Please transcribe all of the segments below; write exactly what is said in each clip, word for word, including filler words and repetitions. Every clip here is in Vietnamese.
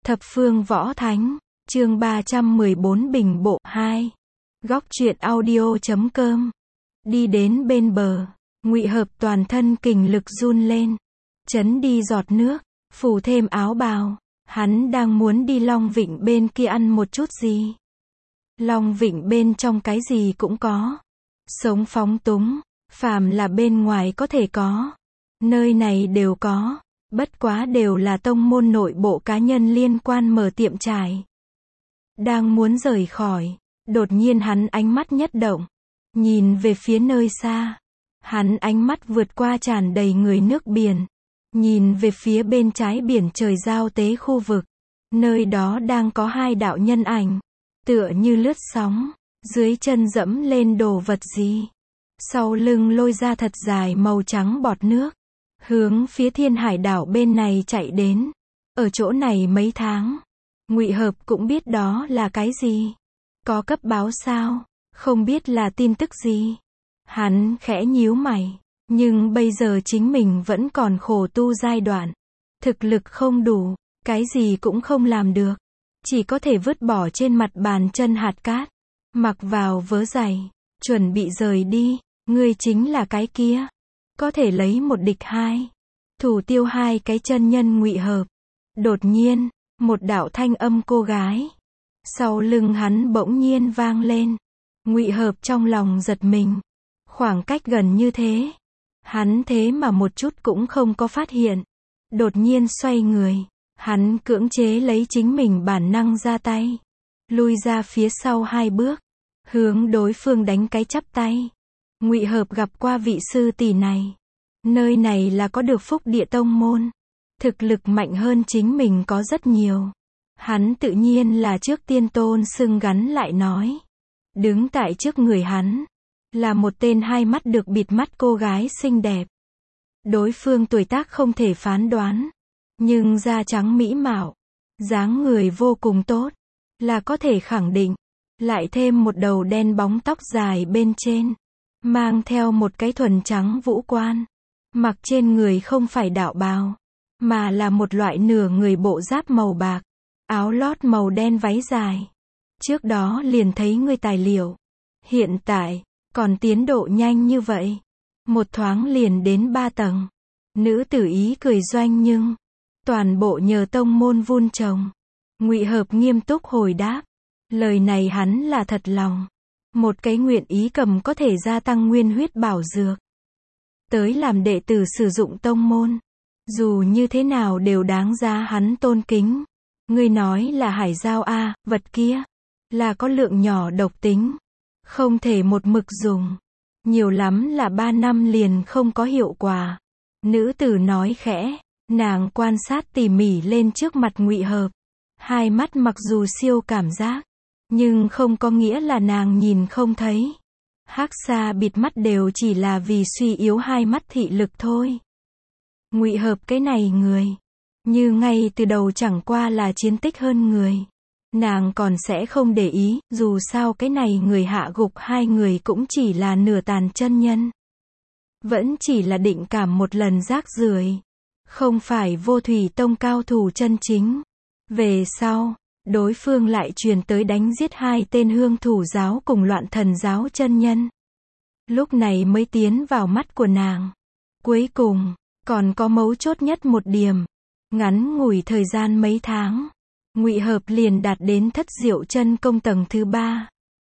Thập phương võ thánh, chương ba trăm mười bốn bình bộ hai. Góc truyện audio chấm com. Đi đến bên bờ, Ngụy Hợp toàn thân kình lực run lên, chấn đi giọt nước, phủ thêm áo bào, hắn đang muốn đi Long Vịnh bên kia ăn một chút gì. Long Vịnh bên trong cái gì cũng có, sống phóng túng, phàm là bên ngoài có thể có, nơi này đều có. Bất quá đều là tông môn nội bộ cá nhân liên quan mở tiệm trải. Đang muốn rời khỏi, đột nhiên hắn ánh mắt nhất động, nhìn về phía nơi xa. Hắn ánh mắt vượt qua tràn đầy người nước biển, nhìn về phía bên trái biển trời giao tế khu vực. Nơi đó đang có hai đạo nhân ảnh, tựa như lướt sóng, dưới chân dẫm lên đồ vật gì. Sau lưng lôi ra thật dài màu trắng bọt nước, hướng phía Thiên Hải đảo bên này chạy đến. Ở chỗ này mấy tháng, Ngụy Hợp cũng biết đó là cái gì. Có cấp báo sao? Không biết là tin tức gì. Hắn khẽ nhíu mày, nhưng bây giờ chính mình vẫn còn khổ tu giai đoạn, thực lực không đủ, cái gì cũng không làm được, chỉ có thể vứt bỏ trên mặt bàn chân hạt cát, mặc vào vớ giày, chuẩn bị rời đi. Ngươi chính là cái kia, có thể lấy một địch hai, thủ tiêu hai cái chân nhân Ngụy Hợp. Đột nhiên, một đạo thanh âm cô gái sau lưng hắn bỗng nhiên vang lên. Ngụy Hợp trong lòng giật mình, khoảng cách gần như thế, hắn thế mà một chút cũng không có phát hiện. Đột nhiên xoay người, hắn cưỡng chế lấy chính mình bản năng ra tay, lui ra phía sau hai bước, hướng đối phương đánh cái chắp tay. Ngụy Hợp gặp qua vị sư tỷ này, nơi này là có được Phúc Địa Tông môn, thực lực mạnh hơn chính mình có rất nhiều. Hắn tự nhiên là trước tiên tôn xưng gắn lại nói. Đứng tại trước người hắn là một tên hai mắt được bịt mắt cô gái xinh đẹp. Đối phương tuổi tác không thể phán đoán, nhưng da trắng mỹ mạo, dáng người vô cùng tốt, là có thể khẳng định. Lại thêm một đầu đen bóng tóc dài bên trên, mang theo một cái thuần trắng vũ quan, mặc trên người không phải đạo bào, mà là một loại nửa người bộ giáp màu bạc, áo lót màu đen váy dài. Trước đó liền thấy ngươi tài liệu, hiện tại còn tiến độ nhanh như vậy, một thoáng liền đến ba tầng. Nữ tử ý cười doanh nhưng toàn bộ nhờ tông môn vun trồng. Ngụy Hợp nghiêm túc hồi đáp, lời này hắn là thật lòng. Một cái nguyện ý cầm có thể gia tăng nguyên huyết bảo dược tới làm đệ tử sử dụng tông môn, dù như thế nào đều đáng giá hắn tôn kính. Ngươi nói là hải giao a, vật kia là có lượng nhỏ độc tính, không thể một mực dùng, nhiều lắm là ba năm liền không có hiệu quả. Nữ tử nói khẽ, nàng quan sát tỉ mỉ lên trước mặt Ngụy Hợp, hai mắt mặc dù siêu cảm giác, nhưng không có nghĩa là nàng nhìn không thấy. Hắc xa bịt mắt đều chỉ là vì suy yếu hai mắt thị lực thôi. Ngụy Hợp cái này người, như ngay từ đầu chẳng qua là chiến tích hơn người. Nàng còn sẽ không để ý, dù sao cái này người hạ gục hai người cũng chỉ là nửa tàn chân nhân. Vẫn chỉ là định cảm một lần rác rưởi, không phải vô thủy tông cao thủ chân chính. Về sau, đối phương lại truyền tới đánh giết hai tên hương thủ giáo cùng loạn thần giáo chân nhân. Lúc này mới tiến vào mắt của nàng. Cuối cùng, còn có mấu chốt nhất một điểm. Ngắn ngủi thời gian mấy tháng, Ngụy Hợp liền đạt đến thất diệu chân công tầng thứ ba.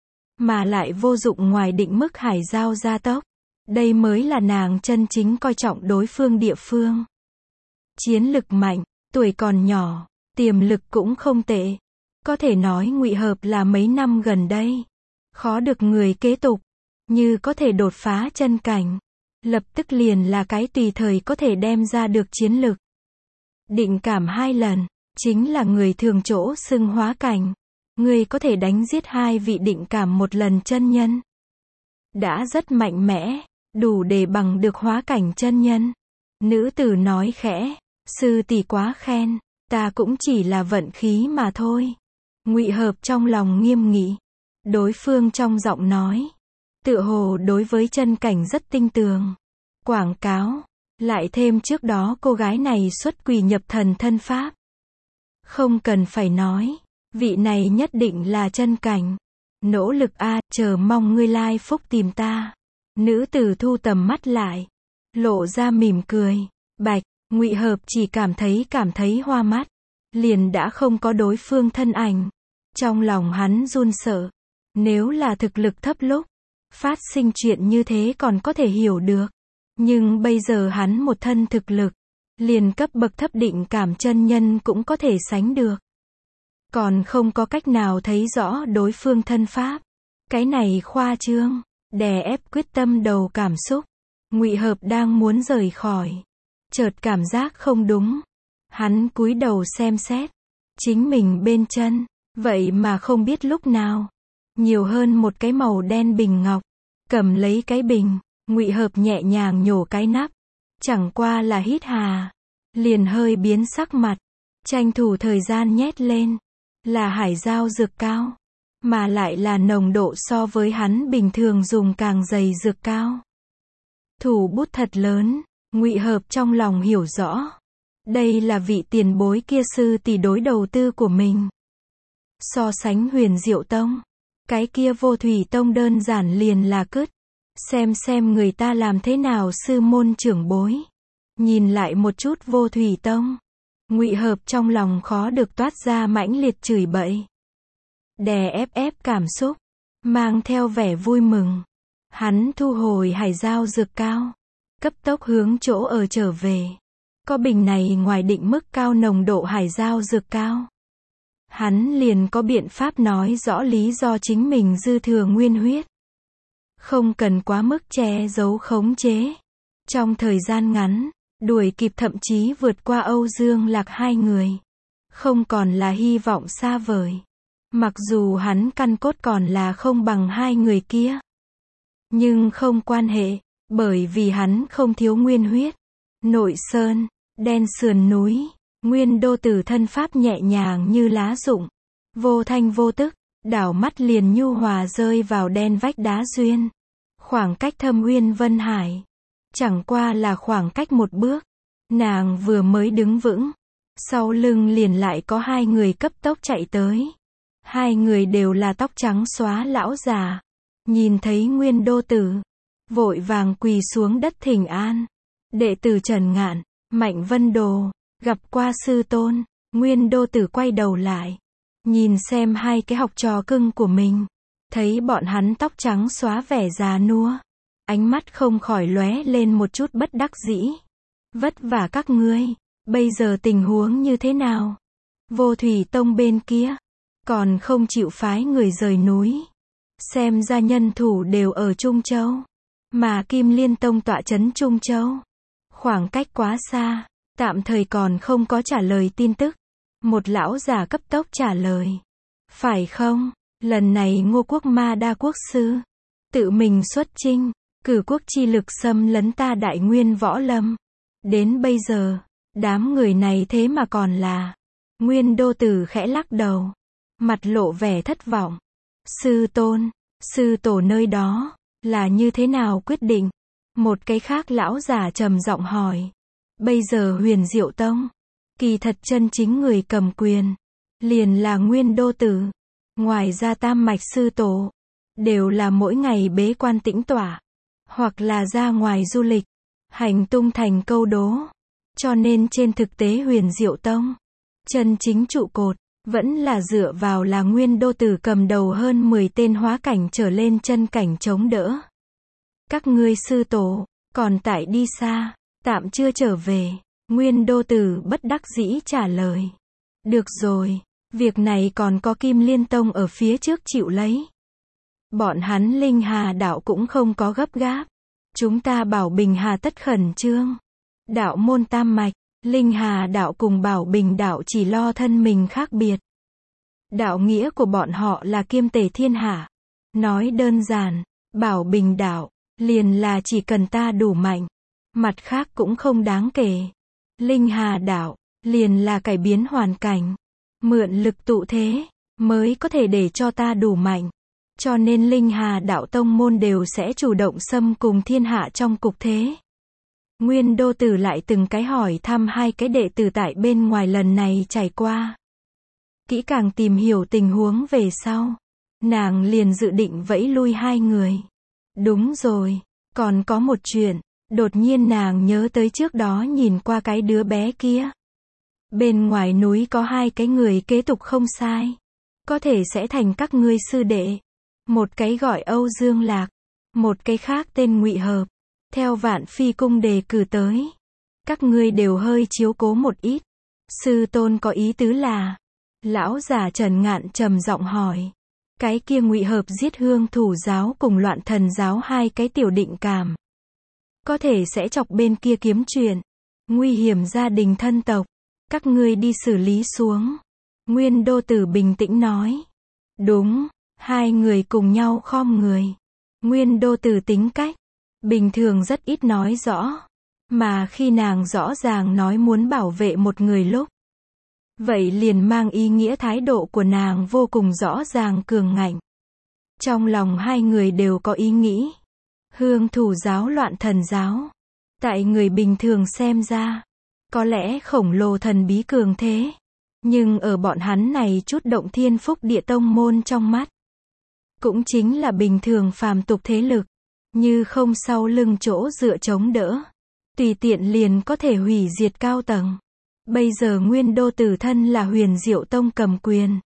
Mà lại vô dụng ngoài định mức hải giao gia tốc. Đây mới là nàng chân chính coi trọng đối phương địa phương. Chiến lực mạnh, tuổi còn nhỏ, tiềm lực cũng không tệ. Có thể nói Ngụy Hợp là mấy năm gần đây khó được người kế tục, như có thể đột phá chân cảnh, lập tức liền là cái tùy thời có thể đem ra được chiến lực. Định cảm hai lần, chính là người thường chỗ xưng hóa cảnh. Người có thể đánh giết hai vị định cảm một lần chân nhân, đã rất mạnh mẽ, đủ để bằng được hóa cảnh chân nhân. Nữ tử nói khẽ, sư tỷ quá khen, ta cũng chỉ là vận khí mà thôi. Ngụy Hợp trong lòng nghiêm nghị, đối phương trong giọng nói, tựa hồ đối với chân cảnh rất tinh tường. Quảng cáo, lại thêm trước đó cô gái này xuất quỷ nhập thần thân pháp, Không cần phải nói, vị này nhất định là chân cảnh. Nỗ lực a, chờ mong ngươi lai phúc tìm ta. Nữ tử thu tầm mắt lại, lộ ra mỉm cười. Bạch, Ngụy Hợp chỉ cảm thấy cảm thấy hoa mắt, liền đã không có đối phương thân ảnh. Trong lòng hắn run sợ, nếu là thực lực thấp lúc phát sinh chuyện như thế còn có thể hiểu được, nhưng bây giờ hắn một thân thực lực, liền cấp bậc thấp định cảm chân nhân cũng có thể sánh được, còn không có cách nào thấy rõ đối phương thân pháp. Cái này khoa trương, đè ép quyết tâm đầu cảm xúc. Ngụy Hợp đang muốn rời khỏi, chợt cảm giác không đúng. Hắn cúi đầu xem xét, chính mình bên chân, vậy mà không biết lúc nào, nhiều hơn một cái màu đen bình ngọc. Cầm lấy cái bình, Ngụy Hợp nhẹ nhàng nhổ cái nắp, chẳng qua là hít hà, liền hơi biến sắc mặt, tranh thủ thời gian nhét lên, là hải giao dược cao, mà lại là nồng độ so với hắn bình thường dùng càng dày dược cao. Thủ bút thật lớn, Ngụy Hợp trong lòng hiểu rõ, đây là vị tiền bối kia sư tỷ đối đầu tư của mình. So sánh Huyền Diệu Tông, cái kia Vô Thủy Tông đơn giản liền là cứt. Xem xem người ta làm thế nào sư môn trưởng bối. Nhìn lại một chút Vô Thủy Tông, Ngụy Hợp trong lòng khó được toát ra mãnh liệt chửi bậy. Đè ép ép cảm xúc, mang theo vẻ vui mừng, hắn thu hồi hải giao dược cao, cấp tốc hướng chỗ ở trở về. Có bình này ngoài định mức cao nồng độ hải giao dược cao, hắn liền có biện pháp nói rõ lý do chính mình dư thừa nguyên huyết. Không cần quá mức che giấu khống chế. Trong thời gian ngắn, đuổi kịp thậm chí vượt qua Âu Dương Lạc hai người. Không còn là hy vọng xa vời. Mặc dù hắn căn cốt còn là không bằng hai người kia. Nhưng không quan hệ, bởi vì hắn không thiếu nguyên huyết. Nội sơn, đen sườn núi, Nguyên Đô Tử thân pháp nhẹ nhàng như lá rụng. Vô thanh vô tức, đảo mắt liền nhu hòa rơi vào đen vách đá duyên. Khoảng cách Thâm Uyên Vân Hải, chẳng qua là khoảng cách một bước. Nàng vừa mới đứng vững, sau lưng liền lại có hai người cấp tốc chạy tới. Hai người đều là tóc trắng xóa lão già. Nhìn thấy Nguyên Đô Tử, vội vàng quỳ xuống đất thỉnh an. Đệ tử Trần Ngạn, Mạnh Vân Đồ, gặp qua sư tôn. Nguyên Đô Tử quay đầu lại, nhìn xem hai cái học trò cưng của mình. Thấy bọn hắn tóc trắng xóa vẻ già nua, ánh mắt không khỏi lóe lên một chút bất đắc dĩ. Vất vả các ngươi, bây giờ tình huống như thế nào? Vô Thủy Tông bên kia, còn không chịu phái người rời núi. Xem ra nhân thủ đều ở Trung Châu, mà Kim Liên Tông tọa trấn Trung Châu. Khoảng cách quá xa, tạm thời còn không có trả lời tin tức. Một lão già cấp tốc trả lời. Phải không? Lần này Ngô Quốc Ma Đa Quốc sư tự mình xuất chinh, cử quốc chi lực xâm lấn ta Đại Nguyên Võ Lâm. Đến bây giờ, đám người này thế mà còn là. Nguyên Đô Tử khẽ lắc đầu, mặt lộ vẻ thất vọng. Sư tôn, sư tổ nơi đó là như thế nào quyết định? Một cái khác lão già trầm giọng hỏi. Bây giờ Huyền Diệu Tông, kỳ thật chân chính người cầm quyền liền là Nguyên Đô Tử. Ngoài ra tam mạch sư tổ, đều là mỗi ngày bế quan tĩnh tọa, hoặc là ra ngoài du lịch, hành tung thành câu đố. Cho nên trên thực tế Huyền Diệu Tông, chân chính trụ cột, vẫn là dựa vào là Nguyên Đô Tử cầm đầu hơn mười tên hóa cảnh trở lên chân cảnh chống đỡ. Các ngươi sư tổ, còn tại đi xa, tạm chưa trở về. Nguyên Đô Tử bất đắc dĩ trả lời. Được rồi. Việc này còn có Kim Liên Tông ở phía trước chịu lấy. Bọn hắn Linh Hà đạo cũng không có gấp gáp. Chúng ta Bảo Bình hà tất khẩn trương. Đạo môn tam mạch, Linh Hà đạo cùng Bảo Bình đạo chỉ lo thân mình khác biệt. Đạo nghĩa của bọn họ là kiêm tề thiên hạ. Nói đơn giản, Bảo Bình đạo, liền là chỉ cần ta đủ mạnh. Mặt khác cũng không đáng kể. Linh Hà đạo, liền là cải biến hoàn cảnh. Mượn lực tụ thế, mới có thể để cho ta đủ mạnh. Cho nên Linh Hà đạo tông môn đều sẽ chủ động xâm cùng thiên hạ trong cục thế. Nguyên Đô Tử lại từng cái hỏi thăm hai cái đệ tử tại bên ngoài lần này trải qua. kỹ càng tìm hiểu tình huống về sau, nàng liền dự định vẫy lui hai người. Đúng rồi, còn có một chuyện, đột nhiên nàng nhớ tới trước đó nhìn qua cái đứa bé kia. Bên ngoài núi có hai cái người kế tục không sai. Có thể sẽ thành các ngươi sư đệ. Một cái gọi Âu Dương Lạc, một cái khác tên Ngụy Hợp. Theo Vạn Phi cung đề cử tới. Các ngươi đều hơi chiếu cố một ít. Sư tôn có ý tứ là. Lão giả Trần Ngạn trầm giọng hỏi. Cái kia Ngụy Hợp giết Hương Thủ giáo cùng Loạn Thần giáo hai cái tiểu định cảm. Có thể sẽ chọc bên kia kiếm chuyện. Nguy hiểm gia đình thân tộc. Các ngươi đi xử lý xuống. Nguyên Đô Tử bình tĩnh nói. Đúng, hai người cùng nhau khom người. Nguyên Đô Tử tính cách, bình thường rất ít nói rõ. Mà khi nàng rõ ràng nói muốn bảo vệ một người lúc. Vậy liền mang ý nghĩa thái độ của nàng vô cùng rõ ràng cường ngạnh. Trong lòng hai người đều có ý nghĩ. Hương Thủ giáo Loạn Thần giáo. Tại người bình thường xem ra. Có lẽ khổng lồ thần bí cường thế. Nhưng ở bọn hắn này chút động thiên phúc địa tông môn trong mắt. Cũng chính là bình thường phàm tục thế lực. Như không sau lưng chỗ dựa chống đỡ. Tùy tiện liền có thể hủy diệt cao tầng. Bây giờ Nguyên Đô Tử thân là Huyền Diệu Tông cầm quyền.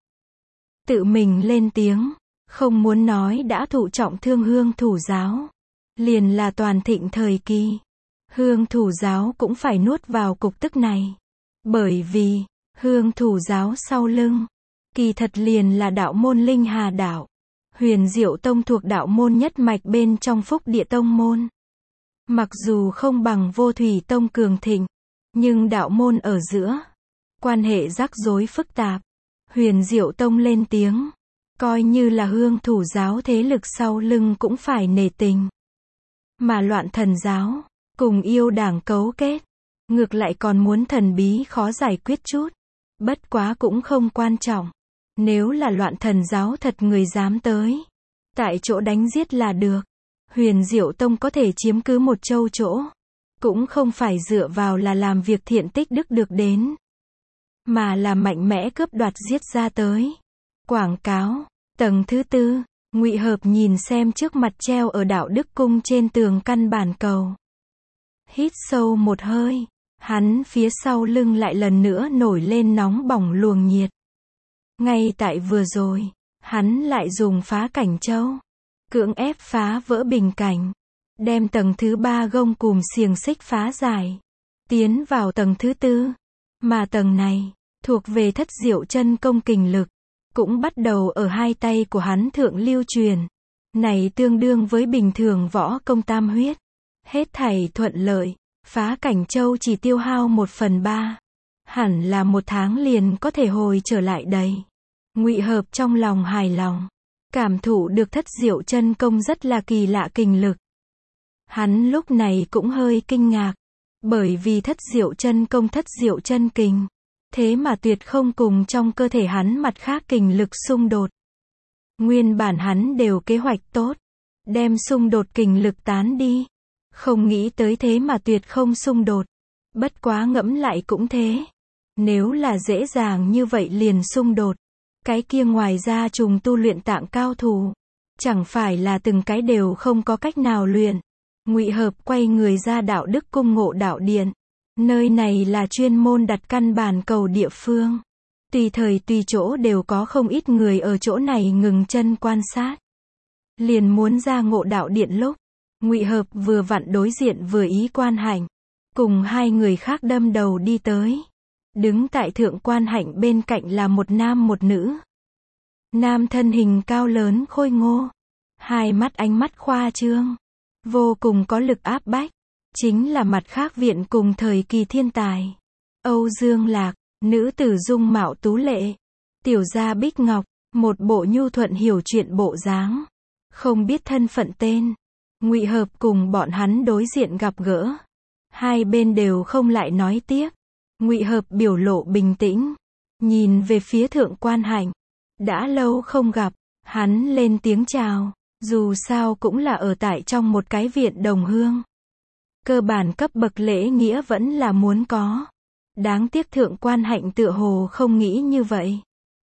Tự mình lên tiếng. Không muốn nói đã thụ trọng thương Hương Thủ giáo. Liền là toàn thịnh thời kỳ. Hương Thủ giáo cũng phải nuốt vào cục tức này. Bởi vì, Hương Thủ giáo sau lưng, kỳ thật liền là đạo môn Linh Hà đạo. Huyền Diệu Tông thuộc đạo môn nhất mạch bên trong phúc địa tông môn. Mặc dù không bằng Vô Thủy Tông cường thịnh, nhưng đạo môn ở giữa, quan hệ rắc rối phức tạp. Huyền Diệu Tông lên tiếng, coi như là Hương Thủ giáo thế lực sau lưng cũng phải nể tình. Mà Loạn Thần giáo, cùng yêu đảng cấu kết, ngược lại còn muốn thần bí khó giải quyết chút. Bất quá cũng không quan trọng. Nếu là Loạn Thần giáo thật người dám tới, tại chỗ đánh giết là được. Huyền Diệu Tông có thể chiếm cứ một châu chỗ, cũng không phải dựa vào là làm việc thiện tích đức được đến, mà là mạnh mẽ cướp đoạt giết ra tới. Quảng cáo, tầng thứ tư, Ngụy Hợp nhìn xem trước mặt treo ở Đạo Đức cung trên tường căn bản cầu. Hít sâu một hơi, hắn phía sau lưng lại lần nữa nổi lên nóng bỏng luồng nhiệt. Ngay tại vừa rồi, hắn lại dùng phá cảnh châu, cưỡng ép phá vỡ bình cảnh, đem tầng thứ ba gông cùm xiềng xích phá giải, tiến vào tầng thứ tư, mà tầng này, thuộc về Thất Diệu Chân Công kình lực, cũng bắt đầu ở hai tay của hắn thượng lưu truyền. Này tương đương với bình thường võ công tam huyết. Hết thảy thuận lợi, phá cảnh châu chỉ tiêu hao một phần ba. Hẳn là một tháng liền có thể hồi trở lại đầy. Ngụy Hợp trong lòng hài lòng, cảm thụ được Thất Diệu Chân Công rất là kỳ lạ kình lực. Hắn lúc này cũng hơi kinh ngạc, bởi vì Thất Diệu Chân Công Thất Diệu Chân Kình, thế mà tuyệt không cùng trong cơ thể hắn mặt khác kình lực xung đột. Nguyên bản hắn đều kế hoạch tốt, đem xung đột kình lực tán đi. Không nghĩ tới thế mà tuyệt không xung đột. Bất quá ngẫm lại cũng thế. Nếu là dễ dàng như vậy liền xung đột, cái kia ngoài ra trùng tu luyện tạng cao thủ, chẳng phải là từng cái đều không có cách nào luyện. Ngụy Hợp quay người ra Đạo Đức cung Ngộ Đạo điện. Nơi này là chuyên môn đặt căn bản cầu địa phương. Tùy thời tùy chỗ đều có không ít người ở chỗ này ngừng chân quan sát. Liền muốn ra Ngộ Đạo điện lúc, Ngụy Hợp vừa vặn đối diện vừa ý Quan Hạnh, cùng hai người khác đâm đầu đi tới. Đứng tại thượng Quan Hạnh bên cạnh là một nam một nữ. Nam thân hình cao lớn khôi ngô, hai mắt ánh mắt khoa trương, vô cùng có lực áp bách, chính là mặt khác viện cùng thời kỳ thiên tài. Âu Dương Lạc, nữ tử dung mạo tú lệ, tiểu gia Bích Ngọc, một bộ nhu thuận hiểu chuyện bộ dáng, không biết thân phận tên. Ngụy Hợp cùng bọn hắn đối diện gặp gỡ, hai bên đều không lại nói tiếp. Ngụy Hợp biểu lộ bình tĩnh, nhìn về phía thượng Quan Hạnh. Đã lâu không gặp, hắn lên tiếng chào, dù sao cũng là ở tại trong một cái viện đồng hương. Cơ bản cấp bậc lễ nghĩa vẫn là muốn có. Đáng tiếc thượng Quan Hạnh tựa hồ không nghĩ như vậy.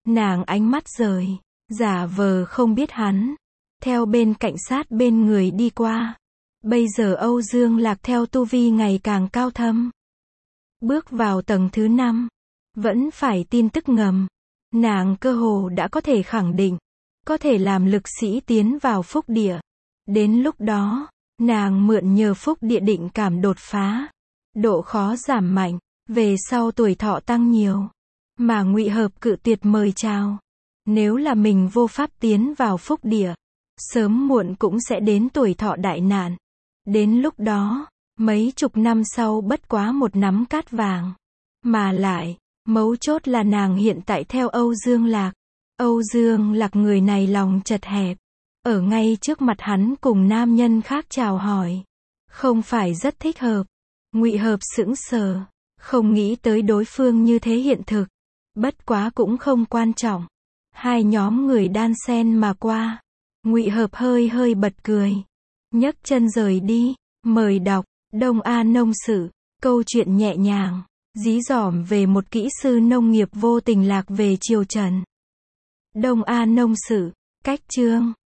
Nàng ánh mắt rời, giả vờ không biết hắn, theo bên cạnh sát bên người đi qua. Bây giờ Âu Dương Lạc theo tu vi ngày càng cao thâm, bước vào tầng thứ năm, vẫn phải tin tức ngầm. Nàng cơ hồ đã có thể khẳng định, có thể làm lực sĩ tiến vào phúc địa. Đến lúc đó, nàng mượn nhờ phúc địa định cảm đột phá, độ khó giảm mạnh, về sau tuổi thọ tăng nhiều. Mà Ngụy Hợp cự tuyệt mời chào. Nếu là mình vô pháp tiến vào phúc địa, sớm muộn cũng sẽ đến tuổi thọ đại nạn. Đến lúc đó, mấy chục năm sau bất quá một nắm cát vàng. Mà lại, mấu chốt là nàng hiện tại theo Âu Dương Lạc. Âu Dương Lạc người này lòng chật hẹp, ở ngay trước mặt hắn cùng nam nhân khác chào hỏi, không phải rất thích hợp. Ngụy Hợp sững sờ, không nghĩ tới đối phương như thế hiện thực. Bất quá cũng không quan trọng. Hai nhóm người đan xen mà qua. Ngụy Hợp hơi hơi bật cười, nhấc chân rời đi. Mời đọc Đông A Nông Sự, câu chuyện nhẹ nhàng, dí dỏm về một kỹ sư nông nghiệp vô tình lạc về triều Trần. Đông A Nông Sự, cách chương